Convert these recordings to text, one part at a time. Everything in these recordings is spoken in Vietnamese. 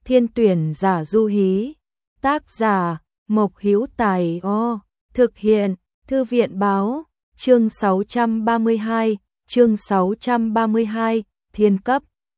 Thiên tuyển giả du hí. Tác giả Mộc Hữu Tài. Thực hiện Thư viện báo. Chương 632, thiên cấp.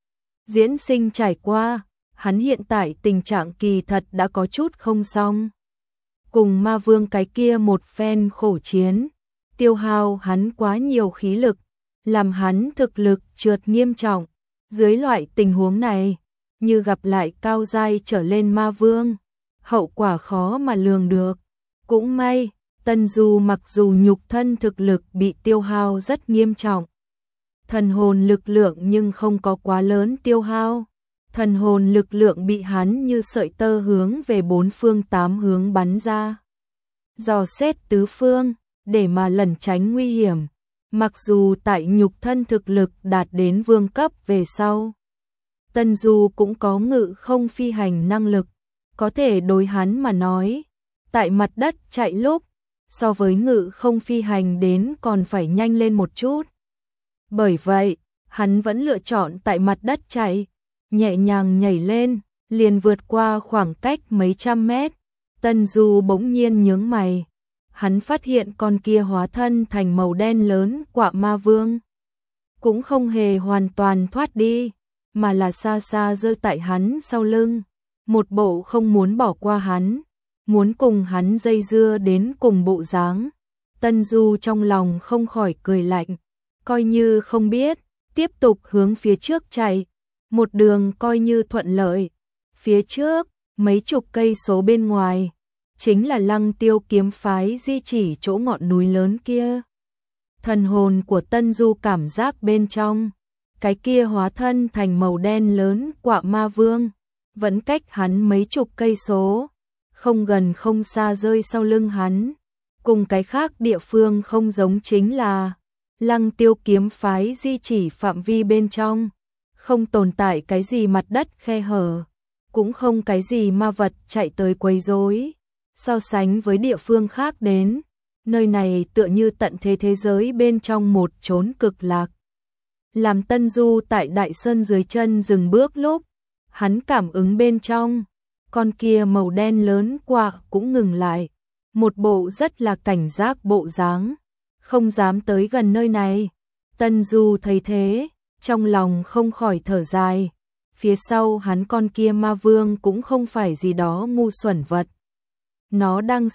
Diễn sinh trải qua, hắn hiện tại tình trạng kỳ thật đã có chút không xong. Cùng ma vương cái kia một phen khổ chiến, tiêu hao hắn quá nhiều khí lực, làm hắn thực lực trượt nghiêm trọng. Dưới loại tình huống này, như gặp lại cao giai trở lên ma vương, hậu quả khó mà lường được. Cũng may, Tân Du mặc dù nhục thân thực lực bị tiêu hao rất nghiêm trọng, thần hồn lực lượng nhưng không có quá lớn tiêu hao. Thần hồn lực lượng bị hắn như sợi tơ hướng về bốn phương tám hướng bắn ra, dò xét tứ phương để mà lẩn tránh nguy hiểm. Mặc dù tại nhục thân thực lực đạt đến vương cấp về sau, Tân Du cũng có ngự không phi hành năng lực, có thể đối hắn mà nói, tại mặt đất chạy lúc, so với ngự không phi hành đến còn phải nhanh lên một chút. Bởi vậy, hắn vẫn lựa chọn tại mặt đất chạy, nhẹ nhàng nhảy lên, liền vượt qua khoảng cách mấy trăm mét. Tân Du bỗng nhiên nhướng mày, hắn phát hiện con kia hóa thân thành màu đen lớn quạ ma vương cũng không hề hoàn toàn thoát đi, mà là xa xa giơ tại hắn sau lưng, một bộ không muốn bỏ qua hắn, muốn cùng hắn dây dưa đến cùng bộ dáng. Tân Du trong lòng không khỏi cười lạnh, coi như không biết, tiếp tục hướng phía trước chạy, một đường coi như thuận lợi. Phía trước, mấy chục cây số bên ngoài, chính là Lăng Tiêu kiếm phái di chỉ chỗ ngọn núi lớn kia. Thần hồn của Tân Du cảm giác bên trong, cái kia hóa thân thành màu đen lớn quạ ma vương, vẫn cách hắn mấy chục cây số, không gần không xa rơi sau lưng hắn. Cùng cái khác địa phương không giống chính là, Lăng Tiêu kiếm phái di chỉ phạm vi bên trong, không tồn tại cái gì mặt đất khe hở, cũng không cái gì ma vật chạy tới quấy rối. So sánh với địa phương khác đến, nơi này tựa như tận thế thế giới bên trong một chốn cực lạc. Làm Tân Du tại Đại Sơn dưới chân dừng bước lúc, hắn cảm ứng bên trong, con kia màu đen lớn quạ cũng ngừng lại, một bộ rất là cảnh giác bộ dáng, không dám tới gần nơi này. Tân Du thấy thế, trong lòng không khỏi thở dài, phía sau hắn con kia ma vương cũng không phải gì đó ngu xuẩn vật. Nó đang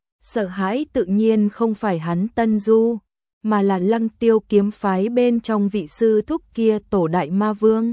sợ hãi tự nhiên không phải hắn Tân Du, mà là Lăng Tiêu kiếm phái bên trong vị sư thúc kia tổ đại ma vương.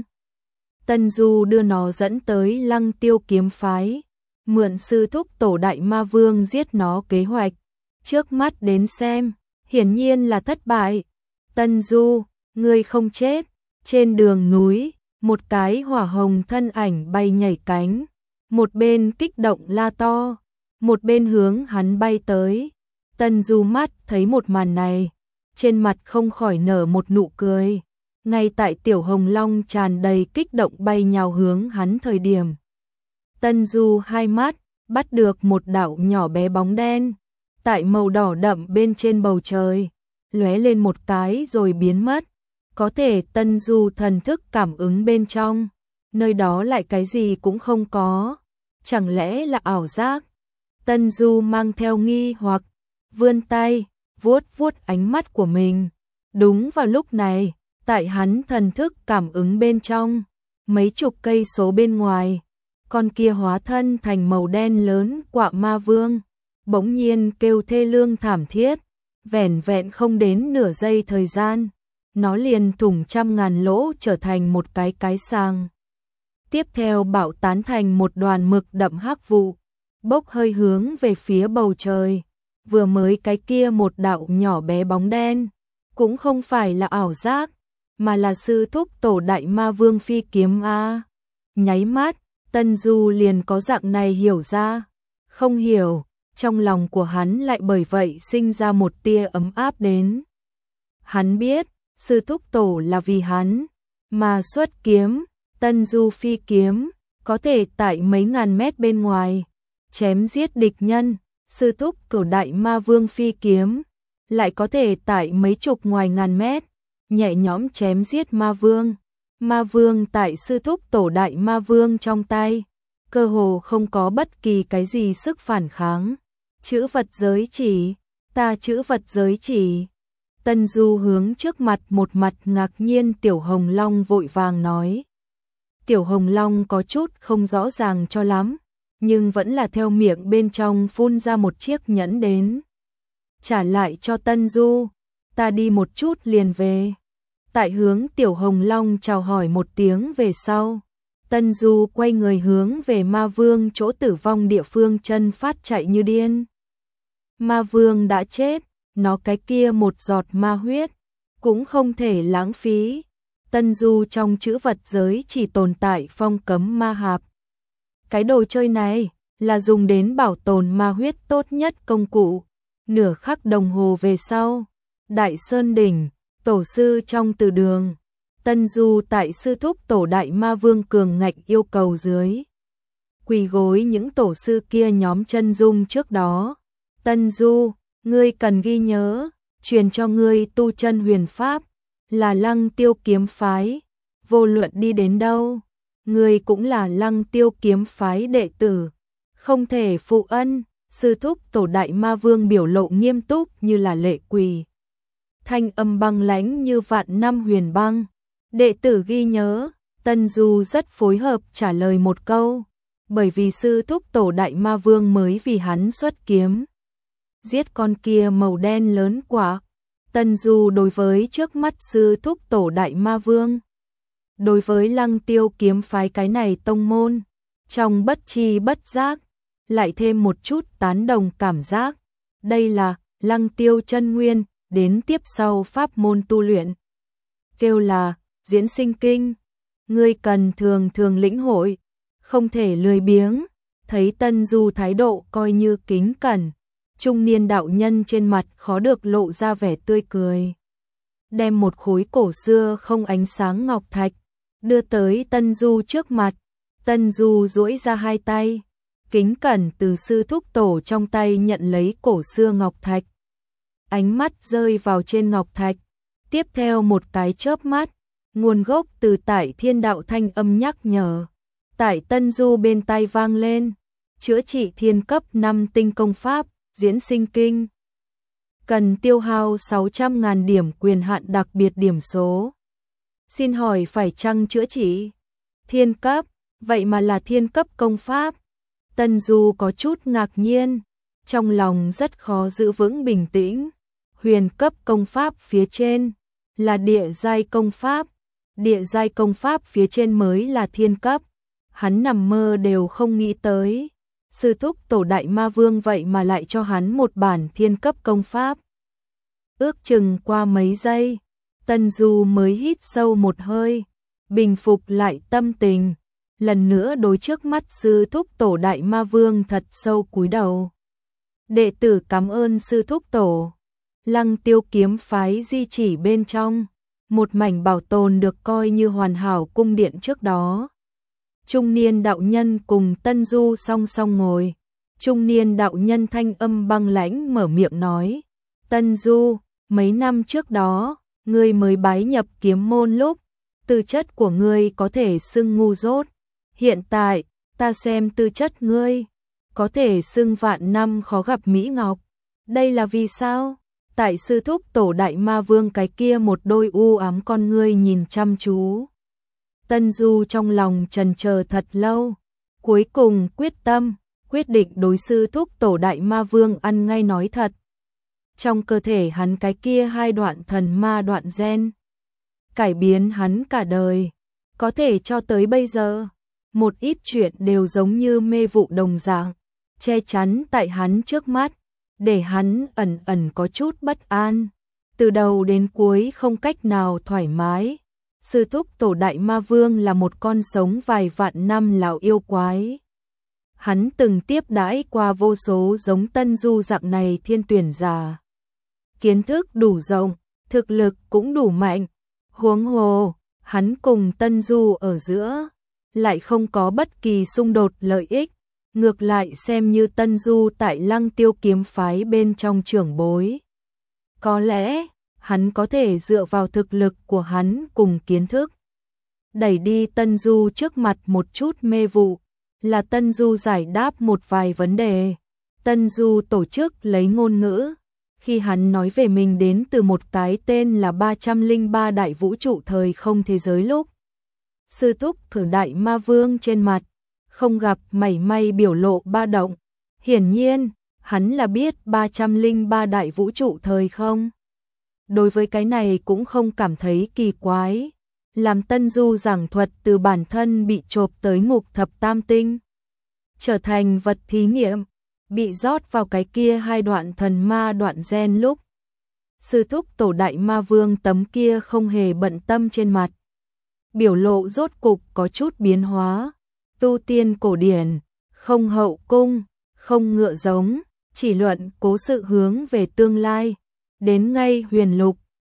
Tân Du đưa nó dẫn tới Lăng Tiêu kiếm phái, mượn sư thúc tổ đại ma vương giết nó kế hoạch. Trước mắt đến xem, hiển nhiên là thất bại. Tân Du, ngươi không chết. Trên đường núi, một cái hỏa hồng thân ảnh bay nhảy cánh, một bên kích động la to, một bên hướng hắn bay tới. Tân Du mắt thấy một màn này, trên mặt không khỏi nở một nụ cười. Ngay tại tiểu hồng long tràn đầy kích động bay nhào hướng hắn thời điểm, Tân Du hai mắt bắt được một đạo nhỏ bé bóng đen, tại màu đỏ đậm bên trên bầu trời, lóe lên một cái rồi biến mất. Có thể Tân Du thần thức cảm ứng bên trong, nơi đó lại cái gì cũng không có, chẳng lẽ là ảo giác? Tân Du mang theo nghi hoặc, vươn tay, vuốt vuốt ánh mắt của mình. Đúng vào lúc này, tại hắn thần thức cảm ứng bên trong, mấy chục cây số bên ngoài, con kia hóa thân thành màu đen lớn quạ ma vương, bỗng nhiên kêu thê lương thảm thiết, vẻn vẹn không đến nửa giây thời gian, nó liền thủng trăm ngàn lỗ trở thành một cái sàng. Tiếp theo bạo tán thành một đoàn mực đậm hắc vụ, bốc hơi hướng về phía bầu trời. Vừa mới cái kia một đạo nhỏ bé bóng đen, cũng không phải là ảo giác, mà là sư thúc tổ đại ma vương phi kiếm a. Nháy mắt, Tân Du liền có dạng này hiểu ra, không hiểu, trong lòng của hắn lại bởi vậy sinh ra một tia ấm áp đến. Hắn biết, sư thúc tổ là vì hắn mà xuất kiếm. Tân Du phi kiếm có thể tại mấy ngàn mét bên ngoài chém giết địch nhân, sư thúc tổ đại ma vương phi kiếm lại có thể tại mấy chục ngoài ngàn mét nhẹ nhõm chém giết ma vương. Ma vương tại sư thúc tổ đại ma vương trong tay cơ hồ không có bất kỳ cái gì sức phản kháng. Chữ vật giới chỉ, ta chữ vật giới chỉ. Tân Du hướng trước mặt một mặt ngạc nhiên Tiểu Hồng Long vội vàng nói. Tiểu Hồng Long có chút không rõ ràng cho lắm, nhưng vẫn là theo miệng bên trong phun ra một chiếc nhẫn đến. Trả lại cho Tân Du, ta đi một chút liền về. Tại hướng Tiểu Hồng Long chào hỏi một tiếng về sau, Tân Du quay người hướng về Ma Vương chỗ tử vong địa phương chân phát chạy như điên. Ma Vương đã chết, nó cái kia một giọt ma huyết, cũng không thể lãng phí. Tân Du trong chữ vật giới chỉ tồn tại phong cấm ma hạp. Cái đồ chơi này là dùng đến bảo tồn ma huyết tốt nhất công cụ. Nửa khắc đồng hồ về sau, Đại Sơn Đỉnh, tổ sư trong từ đường, Tân Du tại sư thúc tổ Đại Ma Vương cường ngạnh yêu cầu dưới. Quỳ gối những tổ sư kia nhóm chân dung trước đó. Tân Du, ngươi cần ghi nhớ, truyền cho ngươi tu chân huyền pháp, là Lăng Tiêu kiếm phái, vô luận đi đến đâu, ngươi cũng là Lăng Tiêu kiếm phái đệ tử, không thể phụ ân. Sư thúc tổ Đại Ma Vương biểu lộ nghiêm túc như là lệ quỳ. Thanh âm băng lãnh như vạn năm huyền băng. Đệ tử ghi nhớ. Tân Du rất phối hợp trả lời một câu, bởi vì sư thúc tổ Đại Ma Vương mới vì hắn xuất kiếm giết con kia màu đen lớn quả. Tân Du đối với trước mắt sư thúc tổ Đại Ma Vương, đối với Lăng Tiêu kiếm phái cái này tông môn, trong bất chi bất giác lại thêm một chút tán đồng cảm giác. Đây là Lăng Tiêu chân nguyên, đến tiếp sau pháp môn tu luyện, kêu là Diễn Sinh Kinh. Ngươi cần thường thường lĩnh hội, không thể lười biếng. Thấy Tân Du thái độ coi như kính cẩn, trung niên đạo nhân trên mặt khó được lộ ra vẻ tươi cười. Đem một khối cổ xưa không ánh sáng ngọc thạch đưa tới Tân Du trước mặt. Tân Du duỗi ra hai tay, kính cẩn từ sư thúc tổ trong tay nhận lấy cổ xưa ngọc thạch. Ánh mắt rơi vào trên ngọc thạch, tiếp theo một cái chớp mắt, nguồn gốc từ tại thiên đạo thanh âm nhắc nhở. Tại Tân Du bên tai vang lên, chữa trị thiên cấp 5 tinh công pháp, Diễn Sinh Kinh. Cần tiêu hao 600.000 điểm quyền hạn đặc biệt điểm số. Xin hỏi phải chăng chữa trị? Thiên cấp, vậy mà là thiên cấp công pháp. Tân Du có chút ngạc nhiên, trong lòng rất khó giữ vững bình tĩnh. Huyền cấp công pháp phía trên là địa giai công pháp, địa giai công pháp phía trên mới là thiên cấp. Hắn nằm mơ đều không nghĩ tới, sư thúc tổ Đại Ma Vương vậy mà lại cho hắn một bản thiên cấp công pháp. Ước chừng qua mấy giây, Tân Du mới hít sâu một hơi, bình phục lại tâm tình, lần nữa đối trước mắt sư thúc tổ Đại Ma Vương thật sâu cúi đầu. Đệ tử cảm ơn sư thúc tổ. Lăng Tiêu kiếm phái di chỉ bên trong, một mảnh bảo tồn được coi như hoàn hảo cung điện trước đó. Trung niên đạo nhân cùng Tân Du song song ngồi. Trung niên đạo nhân thanh âm băng lãnh mở miệng nói: Tân Du, mấy năm trước đó, ngươi mới bái nhập kiếm môn lúc, tư chất của ngươi có thể xưng ngu dốt. Hiện tại, ta xem tư chất ngươi, có thể xưng vạn năm khó gặp mỹ ngọc. Đây là vì sao? Tại sư thúc tổ Đại Ma Vương cái kia một đôi u ám con ngươi nhìn chăm chú. Tân Du trong lòng chần chờ thật lâu, cuối cùng quyết định đối sư thúc tổ Đại Ma Vương ăn ngay nói thật. Trong cơ thể hắn cái kia hai đoạn thần ma đoạn gen, cải biến hắn cả đời, có thể cho tới bây giờ, một ít chuyện đều giống như mê vụ đồng dạng, che chắn tại hắn trước mắt, để hắn ẩn ẩn có chút bất an, từ đầu đến cuối không cách nào thoải mái. Sư thúc tổ Đại Ma Vương là một con sống vài vạn năm lão yêu quái. Hắn từng tiếp đãi qua vô số giống Tân Du dạng này thiên tuyển giả. Kiến thức đủ rộng, thực lực cũng đủ mạnh. Huống hồ, hắn cùng Tân Du ở giữa, lại không có bất kỳ xung đột lợi ích. Ngược lại xem như Tân Du tại Lăng Tiêu kiếm phái bên trong trưởng bối. Có lẽ, hắn có thể dựa vào thực lực của hắn cùng kiến thức, đẩy đi Tân Du trước mặt một chút mê vụ, là Tân Du giải đáp một vài vấn đề. Tân Du tổ chức lấy ngôn ngữ, khi hắn nói về mình đến từ một cái tên là 303 đại vũ trụ thời không thế giới lúc. Sư thúc thử đại ma vương trên mặt, không gặp mảy may biểu lộ ba động. Hiển nhiên, hắn là biết 303 đại vũ trụ thời không. Đối với cái này cũng không cảm thấy kỳ quái. Làm Tân Du giảng thuật từ bản thân bị chộp tới ngục thập tam tinh, trở thành vật thí nghiệm, bị rót vào cái kia hai đoạn thần ma đoạn gen lúc. Sư thúc tổ đại ma vương tấm kia không hề bận tâm trên mặt. Biểu lộ rốt cục có chút biến hóa. Tu tiên cổ điển, không hậu cung, không ngựa giống, chỉ luận cố sự hướng về tương lai. Đến ngay huyền lục,